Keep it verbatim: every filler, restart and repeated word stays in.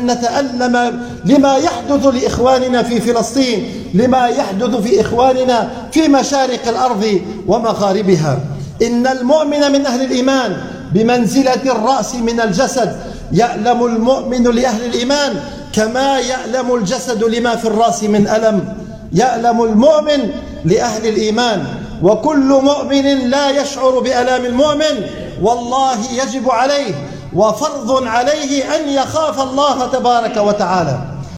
أن نتألم لما يحدث لإخواننا في فلسطين، لما يحدث في إخواننا في مشارق الأرض ومغاربها. إن المؤمن من أهل الإيمان بمنزلة الرأس من الجسد. يألم المؤمن لأهل الإيمان كما يألم الجسد لما في الرأس من ألم. يألم المؤمن لأهل الإيمان، وكل مؤمن لا يشعر بألام المؤمن والله يجب عليه وفرض عليه أن يخاف الله تبارك وتعالى.